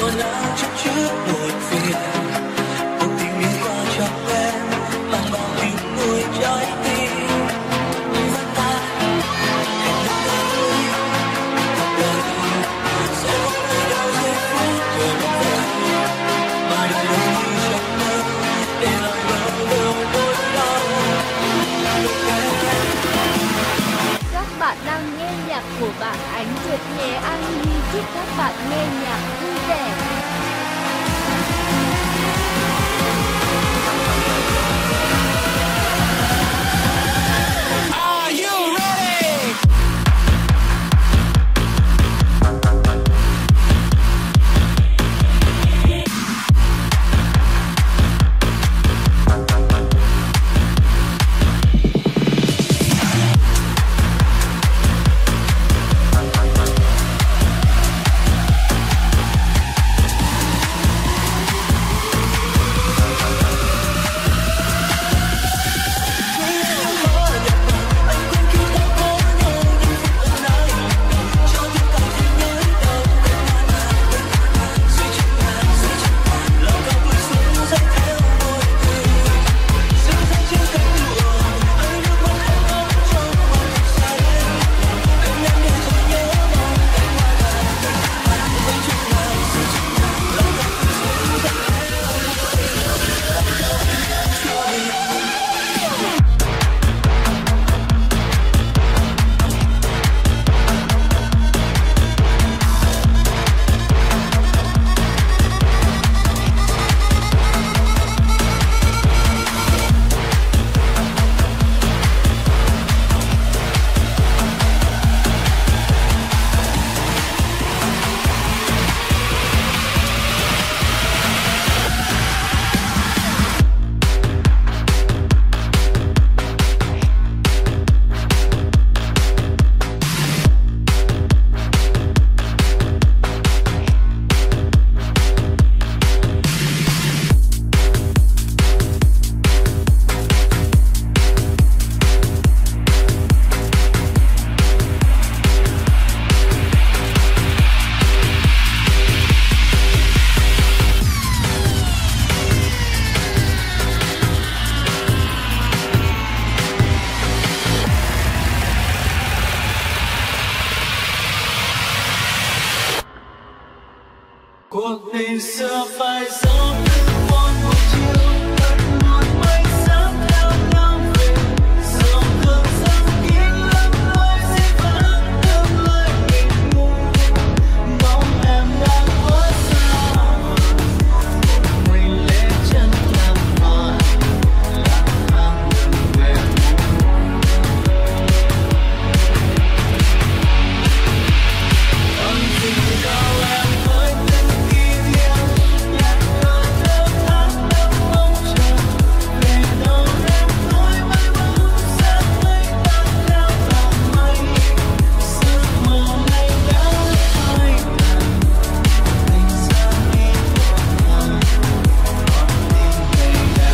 quần áo chất chứa buồn phiền, một tình yêu qua cho em mang bao tiếng nuôi trái tim. Vẫn ta hẹn lúc tới cuộc đời sẽ không nơi đâu giây phút chờ mong về, mà đời đâu như trong mơ để lại bao điều nỗi đau. Các bạn đang nghe nhạc của bạn Ánh Tuyệt nhé. Anh Nhi chúc các bạn nghe nhạc vui vẻ. Cuộc tình xưa phải dấu từng một chiều, thật một mây sáng theo nhau về, dòng cơn sóng kín lắm lối sẽ vẫn tương lai mình ngu, mong em đang quá xa, mình lê chân làm mãi lang thang đường về còn gì đâu em hỡi tình kỷ niệm nhạt nhòa theo tháng năm mong chờ về đâu em nói bay bóng sáng mây tan theo tàn mây giấc mơ này đã phai tàn tình xa đi vội vàng con tim này đã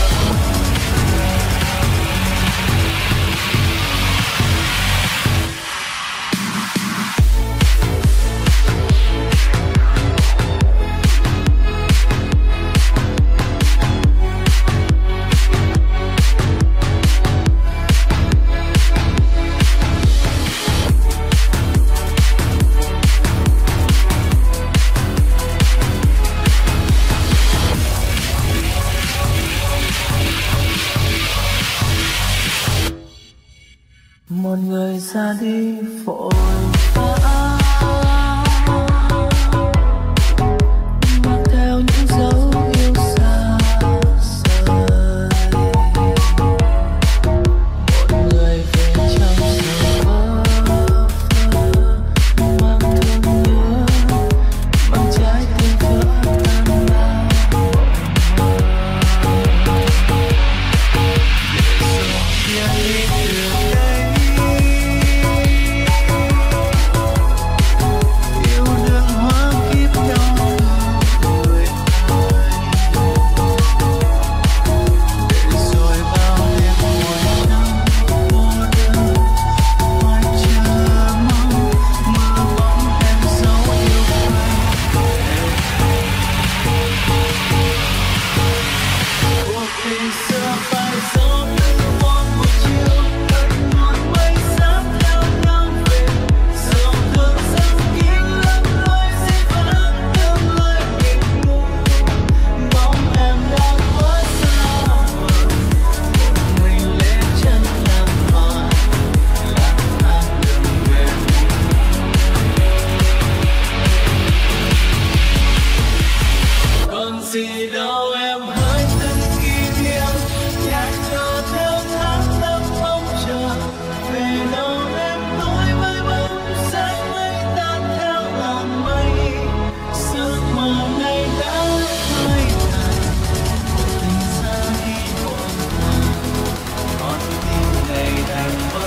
một người ra đi vội vã mang theo những dấu yêu xa rời, một người về trong giờ bơ vơ mang thương nhớ, mang trái tim vỡ tan bao mộng mơ để rồi chia ly từ đây. đâu em hỡi từng kỷ niệm nhạc nhòa theo tháng năm mong chờ về đâu em tối với bóng sáng mây tan theo làn mây giấc mơ này đã phai tàn tình xa đi vội vàng con tim này đành vỡ.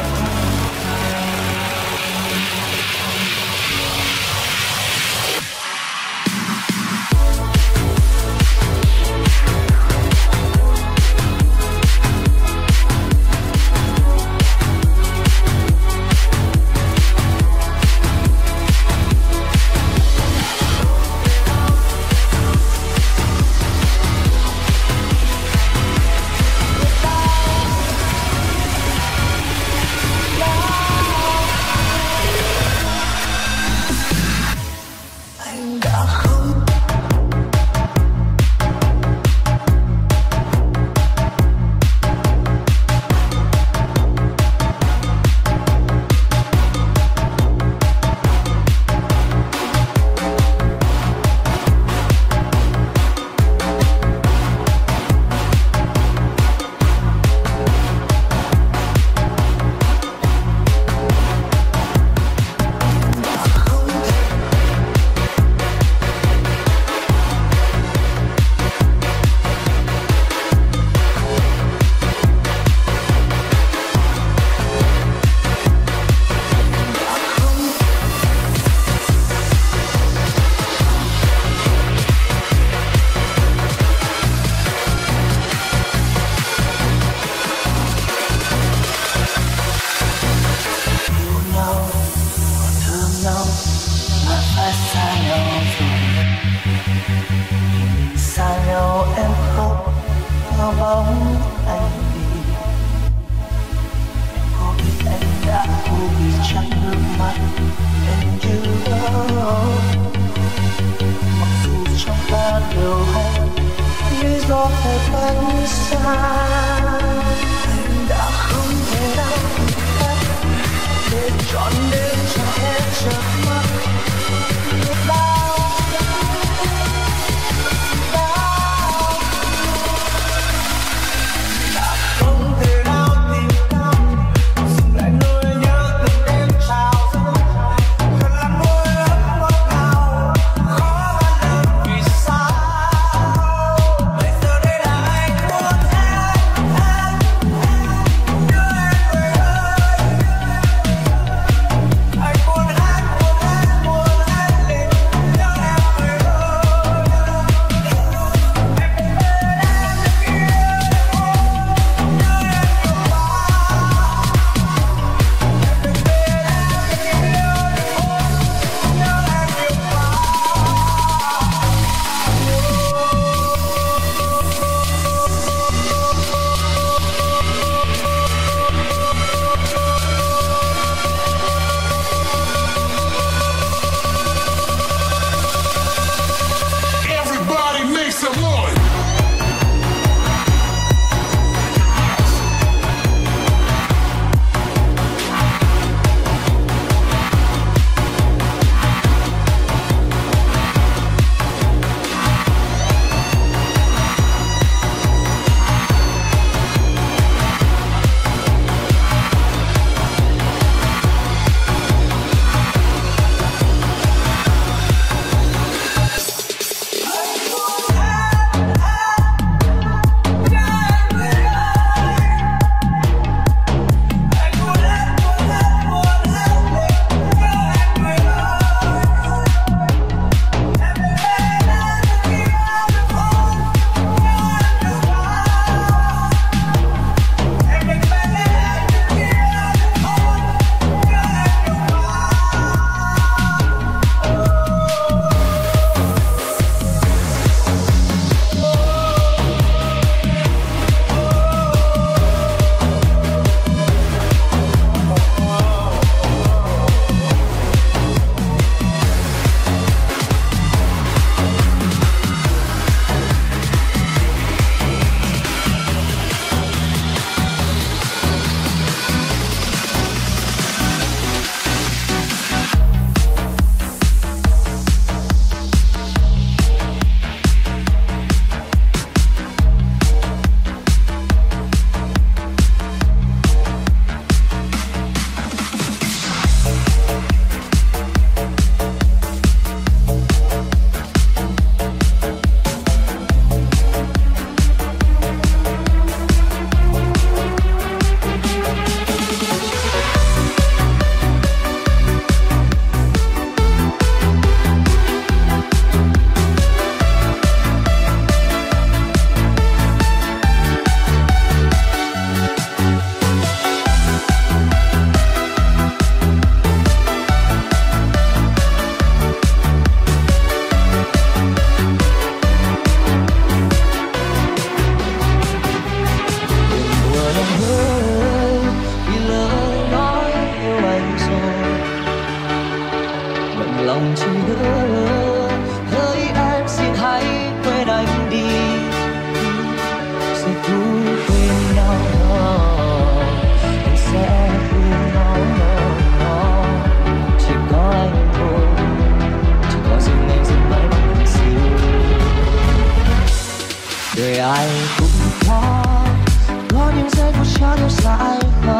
người ai cũng có những giây phút cho nhau dại khờ.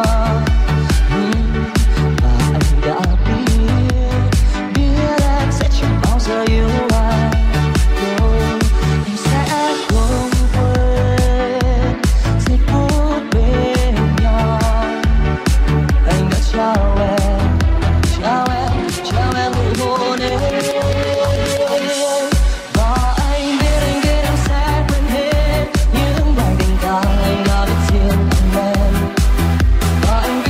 Và anh đã biết em sẽ chẳng bao giờ yêu anh. Anh sẽ không quên giây phút bên nhau. Anh đã trao em nụ hôn ấy. Và anh biết em sẽ quên hết những bài tình ca anh đã viết riêng em. Và anh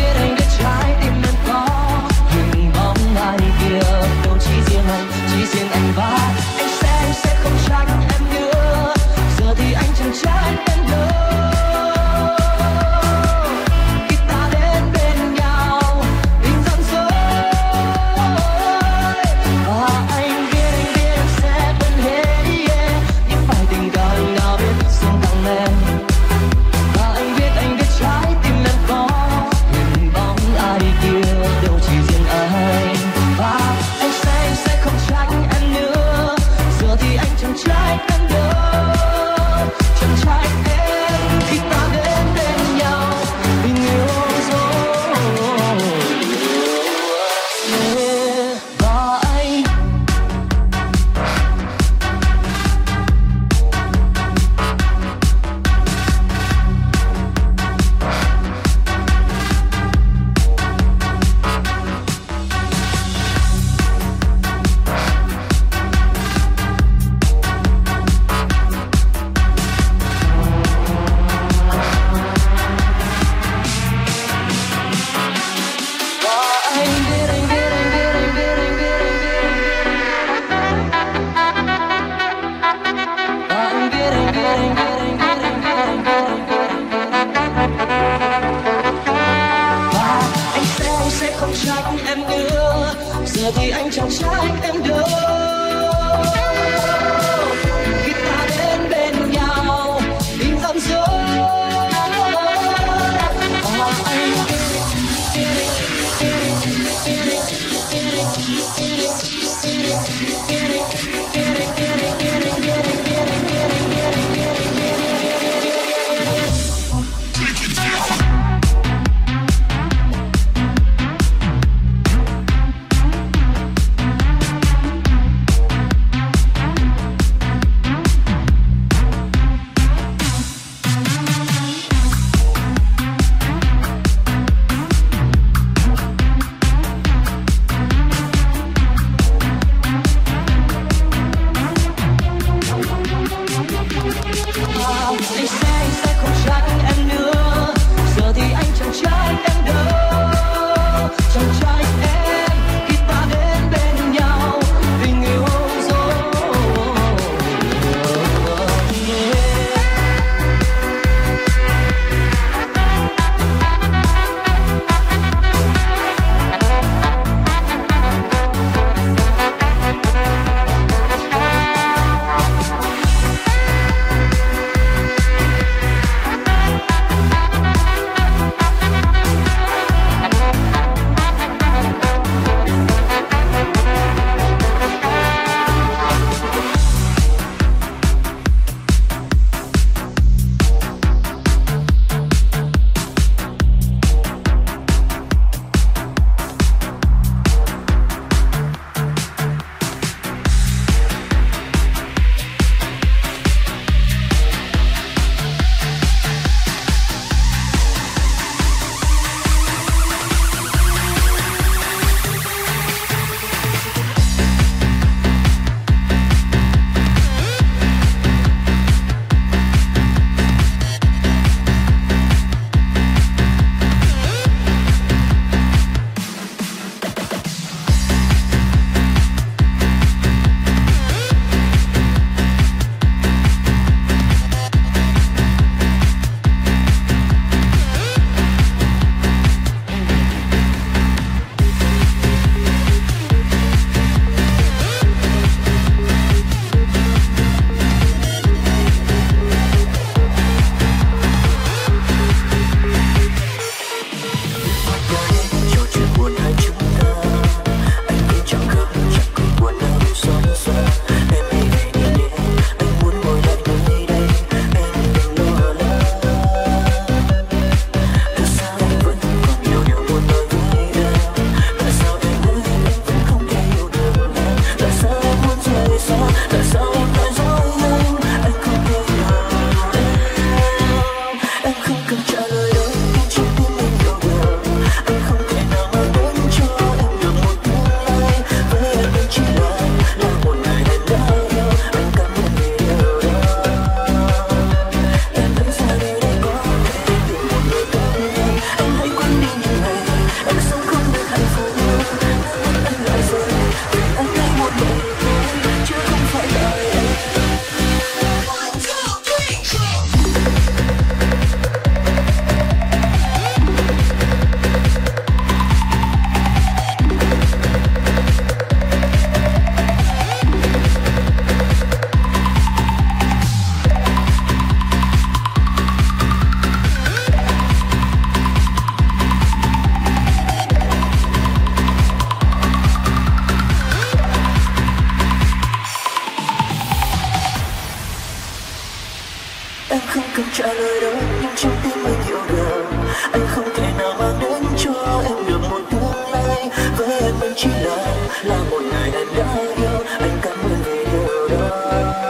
không cần trả lời đâu, nhưng trong tim anh hiểu được anh không thể nào mang đến cho em được một tương lai. Với em anh chỉ là một người em đã yêu. Anh cảm ơn vì điều đó.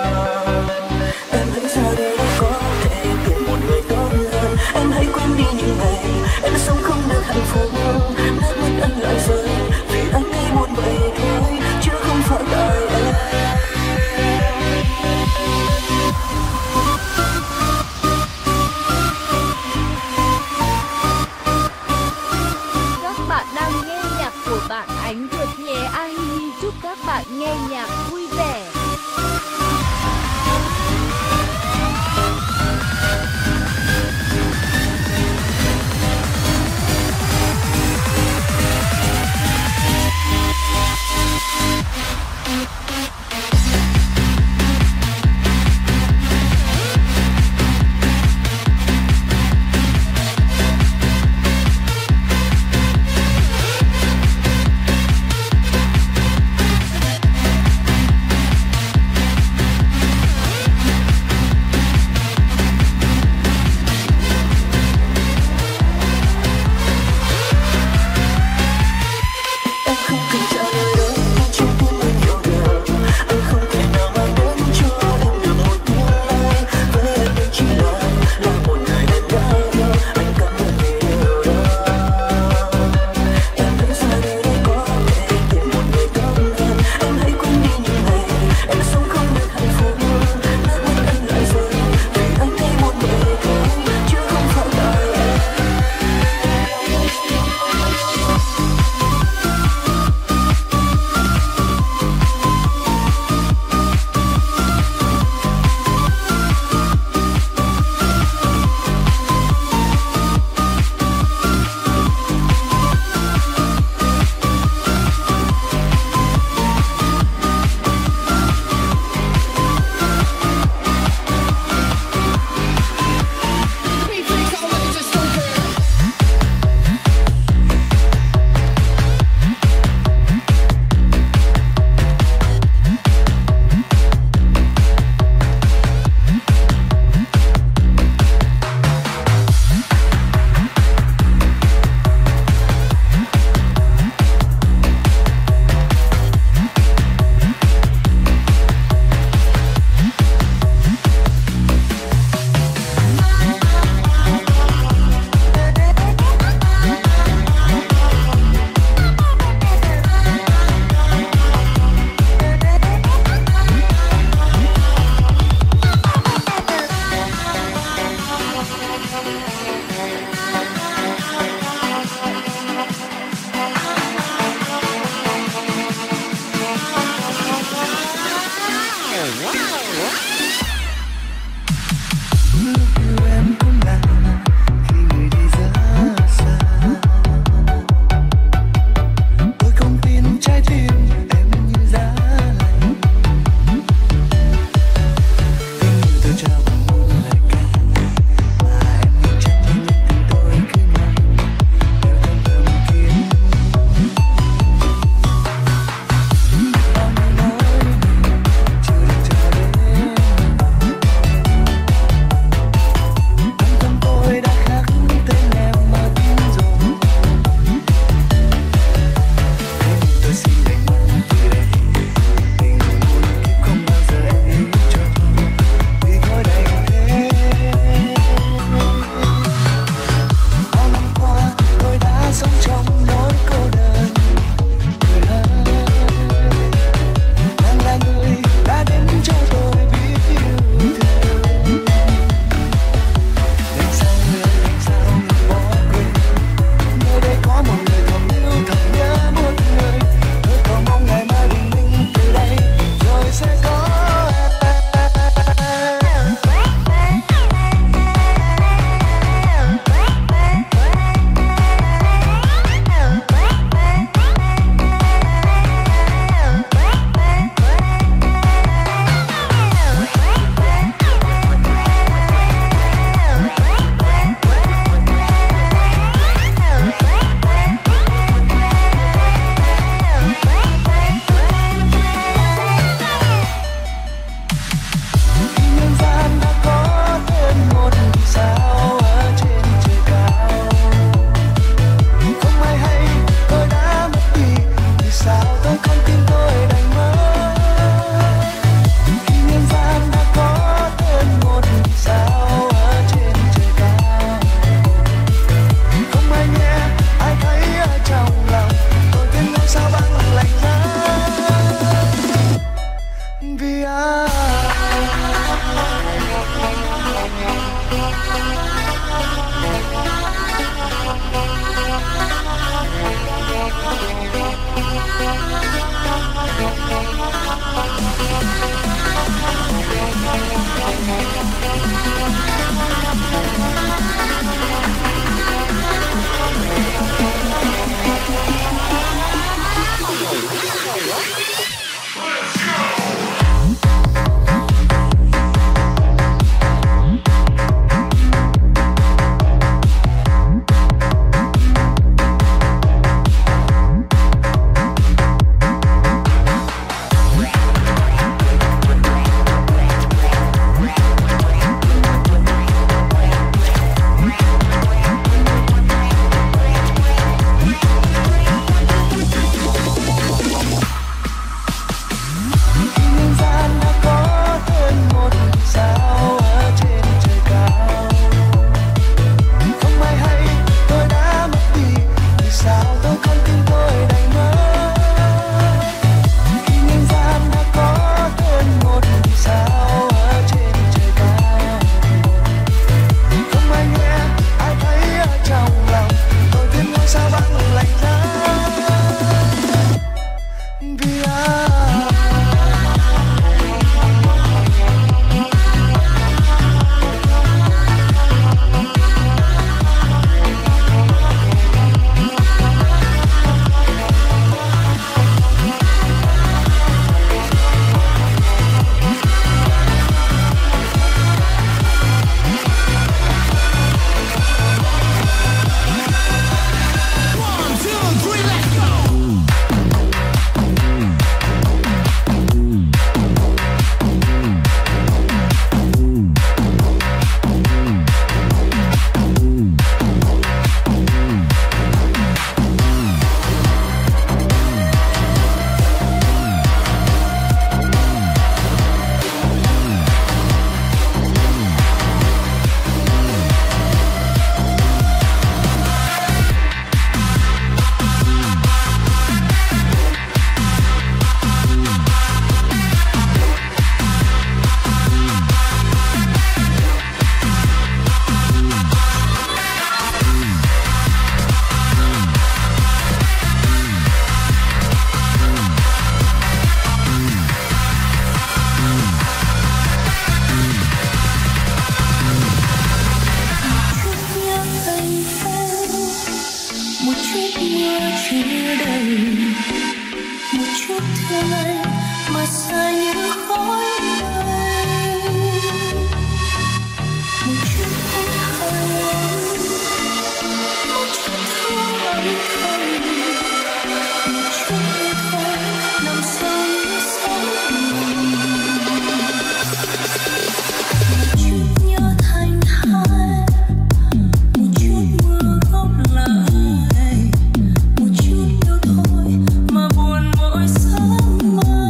Em hãy ra đi để có thể tìm một người tốt hơn. Em hãy quên đi những ngày em sống không được hạnh phúc. Nước mắt anh lại rơi vì anh ấy muốn vậy thôi, chứ không phải tại em. Các bạn đang nghe nhạc của bạn Ánh Nguyệt nhé. Anh chúc Một chút yêu thôi mà buồn mỗi sáng mai.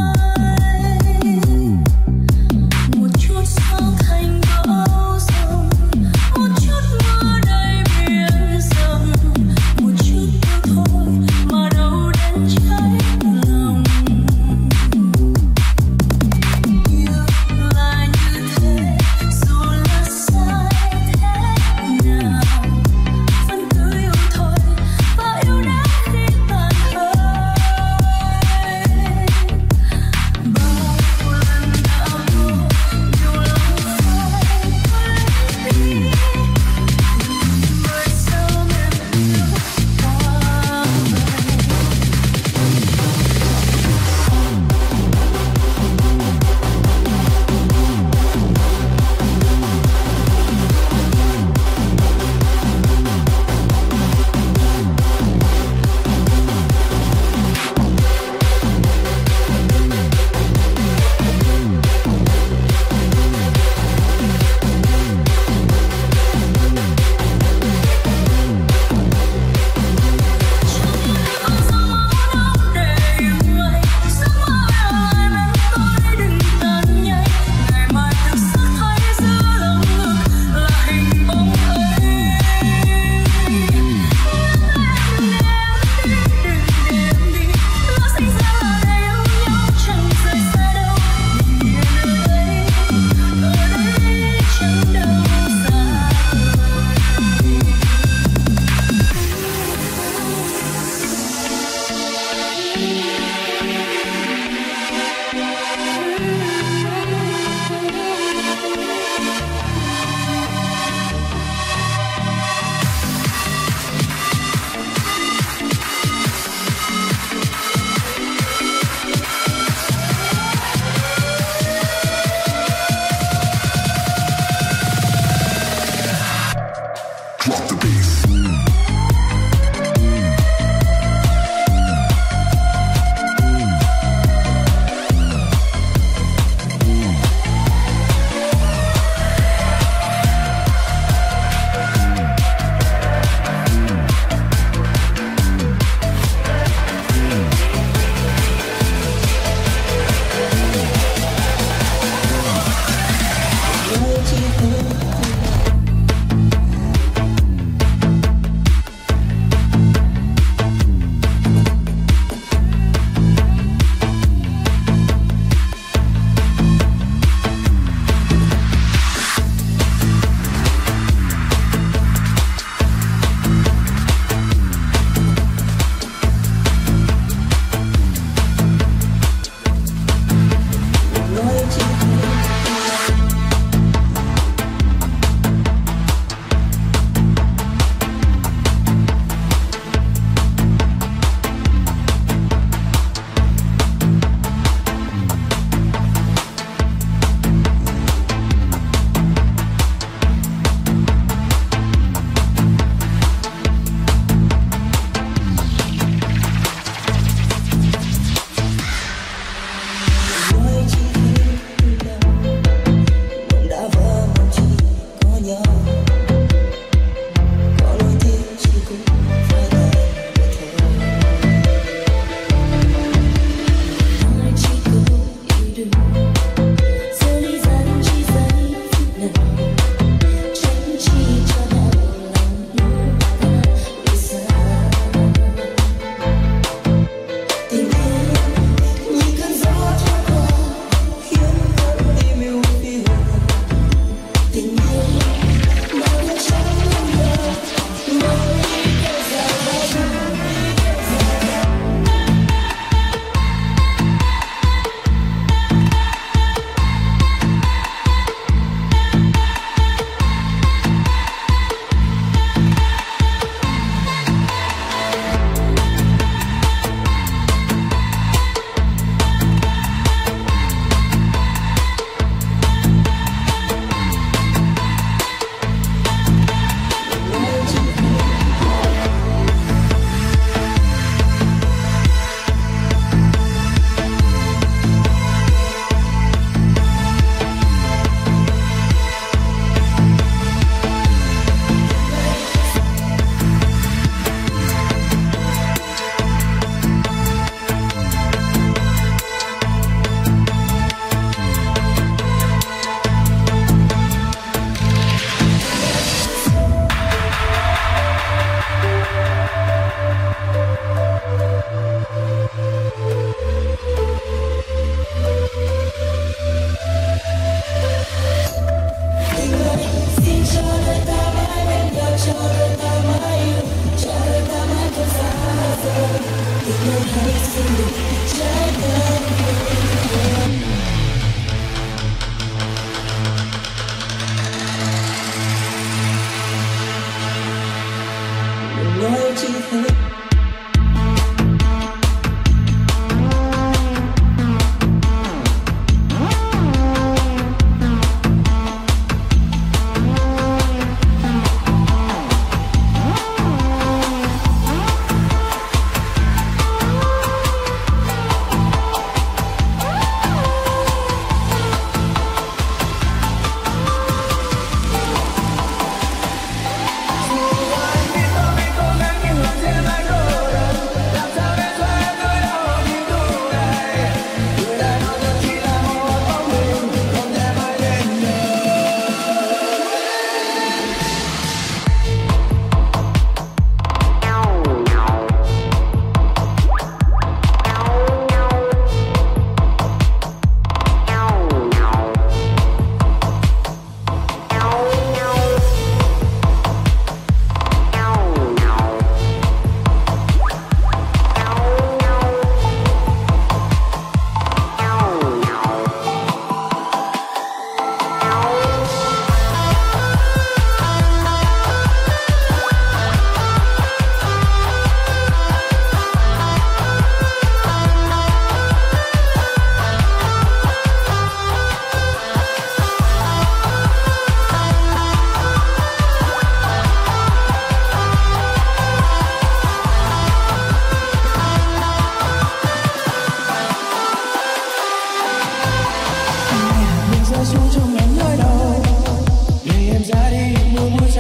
Hãy subscribe cho kênh Ghiền Mì Gõ để không bỏ lỡ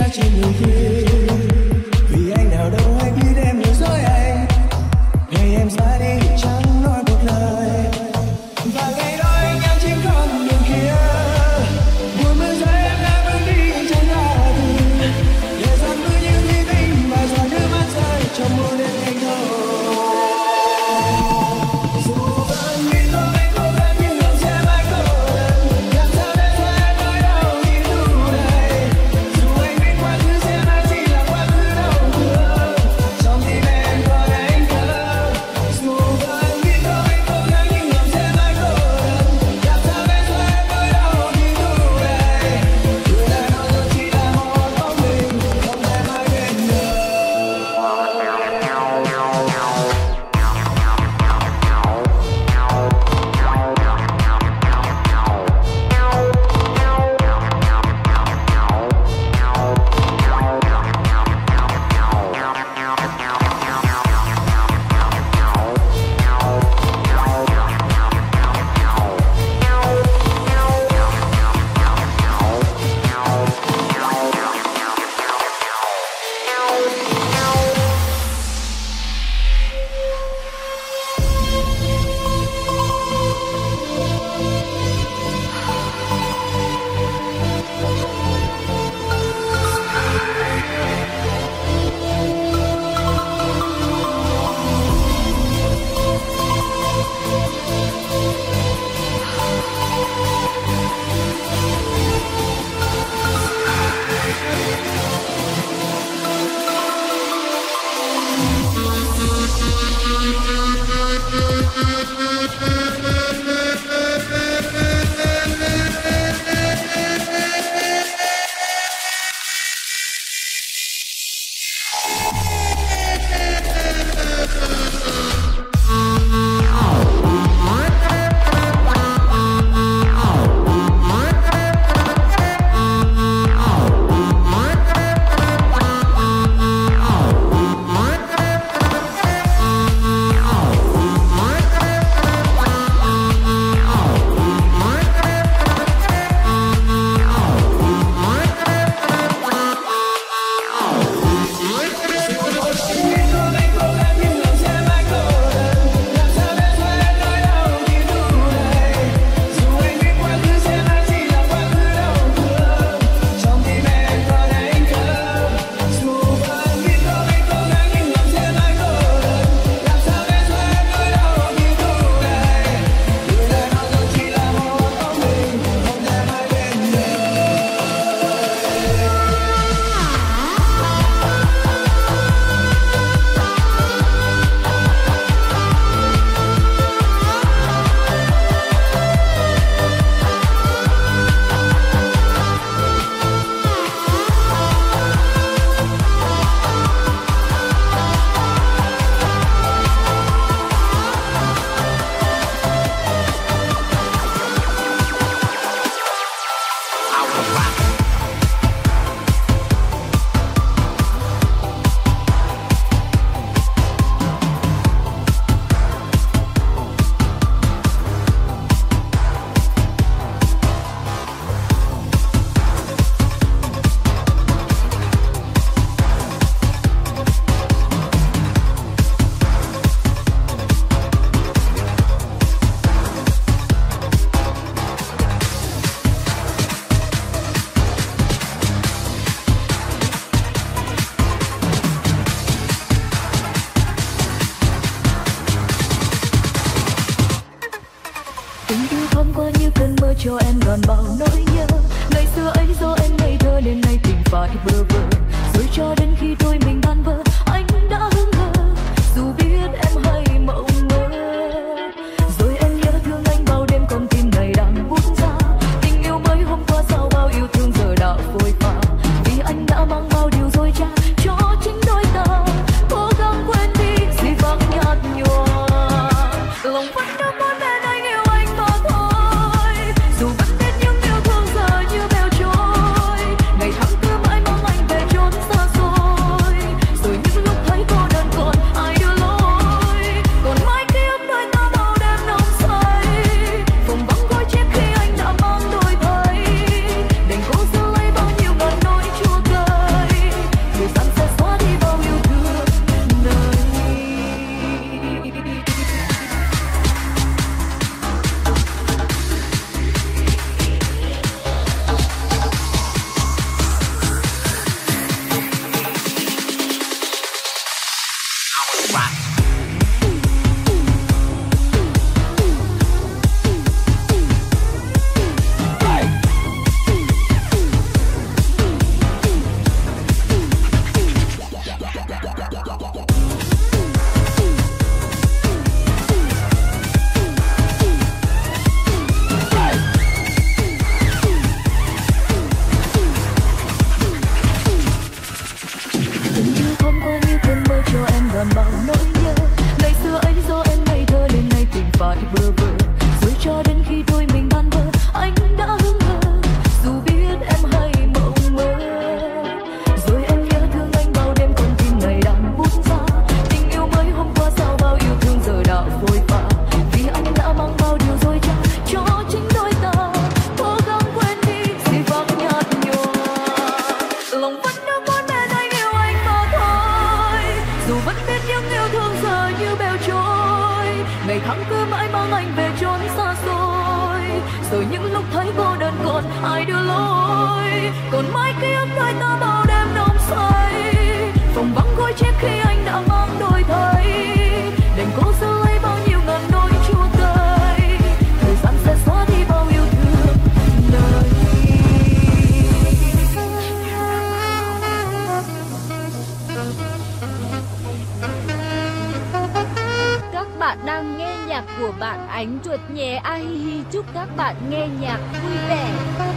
chỉ người kia. Vì anh nào đâu hay biết em lừa dối anh. Ngày em ra đi chẳng nói một lời. Và ngày đó anh em chính con đường kia. Mùa mưa rơi em đã bước đi chẳng ra đi. Để giọt mưa như thủy tinh và giọt nước mắt rơi trong mưa đêm anh thôi. Dù vẫn biết không anh cố gắng nhưng lòng sẽ mãi cô đơn. Làm sao để cho em nỗi đau như thu này. Dù anh biết quá khứ sẽ mãi chỉ là quá khứ đau thương. Trong tim em còn anh thơ. Dù vẫn biết không anh cố gắng nhưng lòng sẽ mãi cô đơn. Làm sao để cho em nỗi đau như thu này. Người đàn ông rồi chỉ là một bóng mình, không thể mãi quên được. cho em ngàn bao nỗi nhớ. Ngày xưa ấy do em ngây thơ nên nay tình phải bơ vơ, rồi cho đến khi đôi mình tan vỡ anh đã hững hờ, dù biết em hay mộng mơ. Rồi em nhớ thương anh bao đêm con tim này đang buốt ra, tình yêu mới hôm qua sao bao yêu thương giờ đã phôi pha, vì anh đã mang bao điều dối trá cho chính đôi ta. Cố gắng quên đi gì vắng nhạt nhòa, lòng vẫn đang muốn bên anh yêu anh mà thôi. Dù vẫn biết những yêu thương giờ như bèo trôi, ngày tháng cứ mãi mong anh về bơ vơ, rồi cho đến khi đôi mình tan vỡ anh đã hững hờ, dù biết em hay mộng mơ. Rồi em nhớ thương anh bao đêm con tim này đang bút ra, tình yêu mới hôm qua sao bao yêu thương giờ đã vội vã, vì anh đã mang bao điều dối trá cho chính đôi ta. Cố gắng quên đi gì vắng nhạt nhòa, lòng vẫn đang muốn nên anh yêu anh mà thôi, dù vẫn biết những yêu thương giờ như bèo trôi, ngày tháng cứ mãi mang anh về chốn xa xôi, rồi những lúc thấy cô đơn còn ai đưa lối, còn mãi ký ức đôi ta bao đêm nồng say, phòng vắng gối chết khi anh đã mang đôi thay, đành cố giữ lấy bao nhiêu ngàn nỗi chua cay, thời gian sẽ xóa đi bao yêu thương đời. Các bạn đang nghe nhạc của bạn Ánh Chuột nhé. Ai hi hi, chúc các bạn nghe nhạc vui vẻ.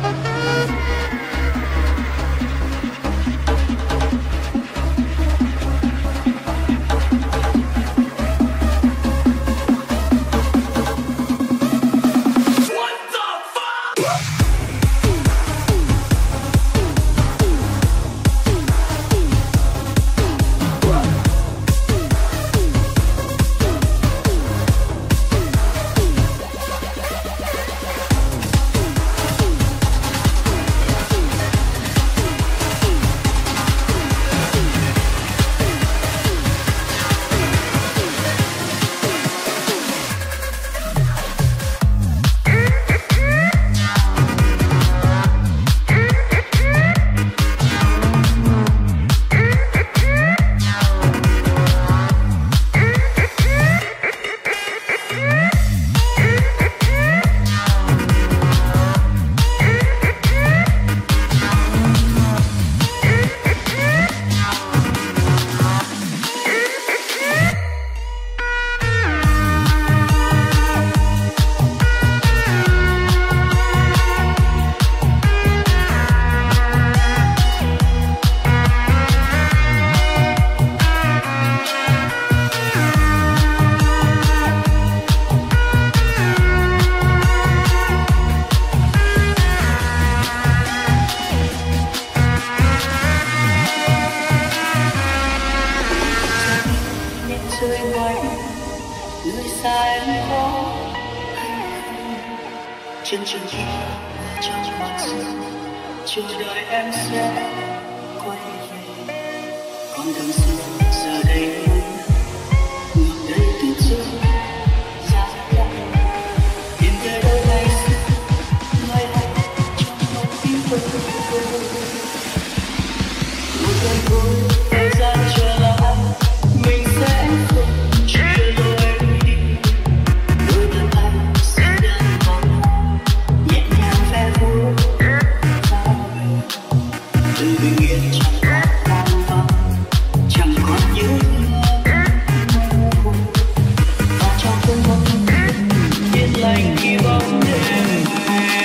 Chân chân kia trong mặt sương chờ đợi em sẽ quay về, con đường xưa giờ đây ngược đây tuyết rơi ra lạnh, tìm về đâu ngày xưa ngày ấy trong một tim vỡ một lần thôi thời gian trở lại mình sẽ không chia đôi đi, đôi chân anh sẽ đơn vòng nhẹ nhàng ve vuốt ra mình từ bình yên chẳng có hoang vắng, chẳng còn nhớ và trong cơn mộng yên lành khi bóng đêm về.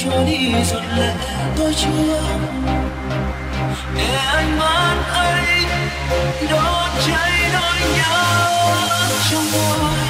cho đi giọt lệ tôi chưa để ánh mắt ấy đốt cháy nỗi nhớ trong môi